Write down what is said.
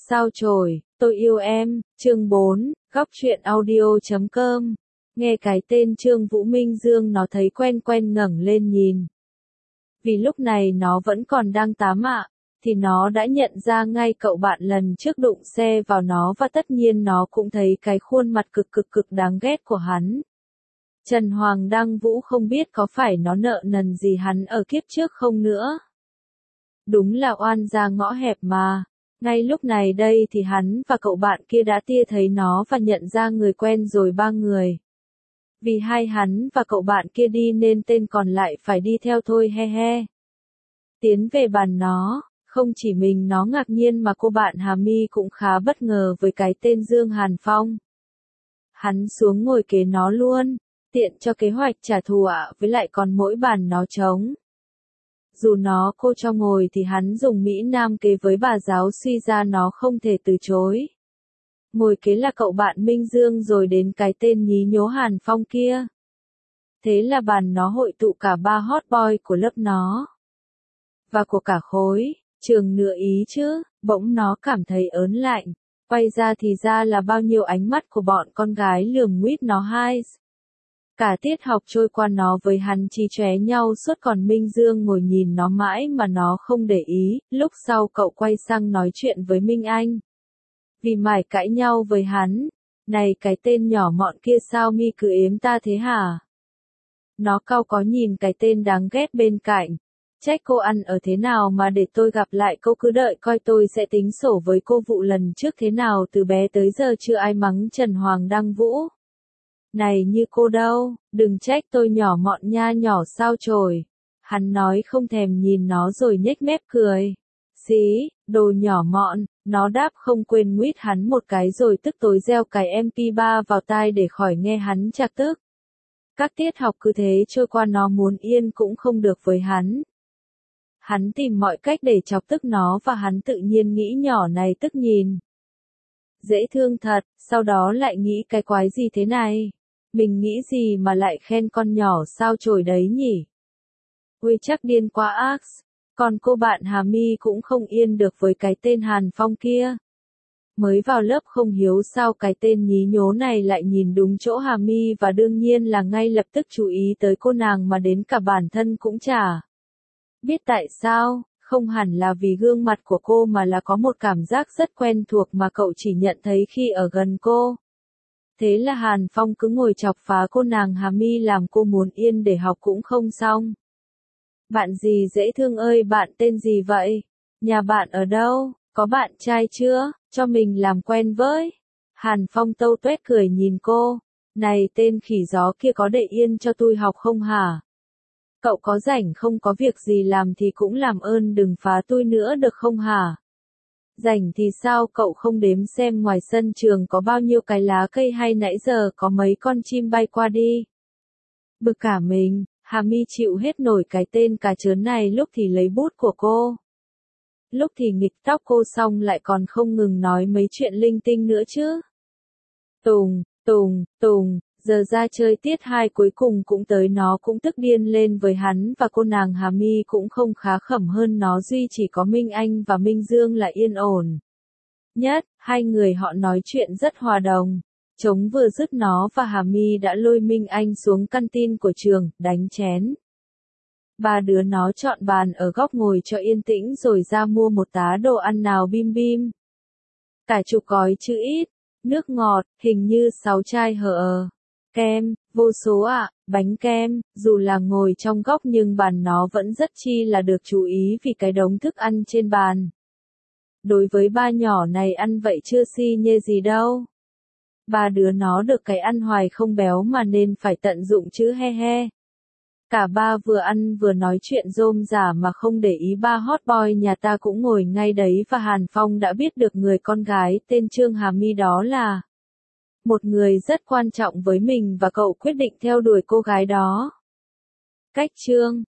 Sao chổi, tôi yêu em, chương 4, góc truyện audio.com. Nghe cái tên Trương Vũ Minh Dương nó thấy quen quen ngẩng lên nhìn. Vì lúc này nó vẫn còn đang tám thì nó đã nhận ra ngay cậu bạn lần trước đụng xe vào nó và tất nhiên nó cũng thấy cái khuôn mặt cực đáng ghét của hắn. Trần Hoàng Đăng Vũ không biết có phải nó nợ nần gì hắn ở kiếp trước không nữa. Đúng là oan gia ngõ hẹp mà. Ngay lúc này đây thì hắn và cậu bạn kia đã tia thấy nó và nhận ra người quen rồi ba người. Vì hai hắn và cậu bạn kia đi nên tên còn lại phải đi theo thôi he he. Tiến về bàn nó, không chỉ mình nó ngạc nhiên mà cô bạn Hà My cũng khá bất ngờ với cái tên Dương Hàn Phong. Hắn xuống ngồi kế nó luôn, tiện cho kế hoạch trả thù với lại còn mỗi bàn nó trống. Dù nó cô cho ngồi thì hắn dùng Mỹ Nam kế với bà giáo suy ra nó không thể từ chối. Ngồi kế là cậu bạn Minh Dương rồi đến cái tên nhí nhố Hàn Phong kia. Thế là bàn nó hội tụ cả ba hot boy của lớp nó. Và của cả khối, trường nửa ý chứ, bỗng nó cảm thấy ớn lạnh. Quay ra thì ra là bao nhiêu ánh mắt của bọn con gái lườm nguýt nó hai. Cả tiết học trôi qua nó với hắn chí chóe nhau suốt còn Minh Dương ngồi nhìn nó mãi mà nó không để ý, lúc sau cậu quay sang nói chuyện với Minh Anh. Vì mải cãi nhau với hắn, này cái tên nhỏ mọn kia sao mi cứ ếm ta thế hả? Nó cau có nhìn cái tên đáng ghét bên cạnh. Trách cô ăn ở thế nào mà để tôi gặp lại cô cứ đợi coi tôi sẽ tính sổ với cô vụ lần trước thế nào từ bé tới giờ chưa ai mắng Trần Hoàng Đăng Vũ. Này như cô đâu, đừng trách tôi nhỏ mọn nha nhỏ sao chổi. Hắn nói không thèm nhìn nó rồi nhếch mép cười. Xí, đồ nhỏ mọn, nó đáp không quên nguýt hắn một cái rồi tức tối gieo cái MP3 vào tai để khỏi nghe hắn chạc tức. Các tiết học cứ thế trôi qua nó muốn yên cũng không được với hắn. Hắn tìm mọi cách để chọc tức nó và hắn tự nhiên nghĩ nhỏ này tức nhìn. Dễ thương thật, sau đó lại nghĩ cái quái gì thế này. Mình nghĩ gì mà lại khen con nhỏ sao chổi đấy nhỉ? Ui chắc điên quá ác. Còn cô bạn Hà My cũng không yên được với cái tên Hàn Phong kia. Mới vào lớp không hiếu sao cái tên nhí nhố này lại nhìn đúng chỗ Hà My và đương nhiên là ngay lập tức chú ý tới cô nàng mà đến cả bản thân cũng chả biết tại sao, không hẳn là vì gương mặt của cô mà là có một cảm giác rất quen thuộc mà cậu chỉ nhận thấy khi ở gần cô. Thế là Hàn Phong cứ ngồi chọc phá cô nàng Hà My làm cô muốn yên để học cũng không xong. Bạn gì dễ thương ơi, bạn tên gì vậy? Nhà bạn ở đâu? Có bạn trai chưa? Cho mình làm quen với. Hàn Phong tâu tuét cười nhìn cô. Này tên khỉ gió kia có để yên cho tôi học không hả? Cậu có rảnh không, có việc gì làm thì cũng làm ơn đừng phá tôi nữa được không hả? Rảnh thì sao cậu không đếm xem ngoài sân trường có bao nhiêu cái lá cây hay nãy giờ có mấy con chim bay qua đi? Bực cả mình, Hà My chịu hết nổi cái tên cà chớn này, lúc thì lấy bút của cô, lúc thì nghịch tóc cô xong lại còn không ngừng nói mấy chuyện linh tinh nữa chứ. Tùng, giờ ra chơi tiết 2 cuối cùng cũng tới nó cũng tức điên lên với hắn và cô nàng Hà My cũng không khá khẩm hơn nó, duy chỉ có Minh Anh và Minh Dương là yên ổn nhất, hai người họ nói chuyện rất hòa đồng. Trống vừa dứt nó và Hà My đã lôi Minh Anh xuống căn tin của trường, đánh chén. Ba đứa nó chọn bàn ở góc ngồi cho yên tĩnh rồi ra mua một tá đồ ăn nào bim bim. Cả chục gói chữ ít, nước ngọt, hình như 6 chai hờ kem, vô số bánh kem, dù là ngồi trong góc nhưng bàn nó vẫn rất chi là được chú ý vì cái đống thức ăn trên bàn. Đối với ba nhỏ này ăn vậy chưa si nhê gì đâu. Ba đứa nó được cái ăn hoài không béo mà nên phải tận dụng chứ he he. Cả ba vừa ăn vừa nói chuyện rôm rả mà không để ý ba hot boy nhà ta cũng ngồi ngay đấy và Hàn Phong đã biết được người con gái tên Trương Hà My đó là một người rất quan trọng với mình và cậu quyết định theo đuổi cô gái đó. Cách Trương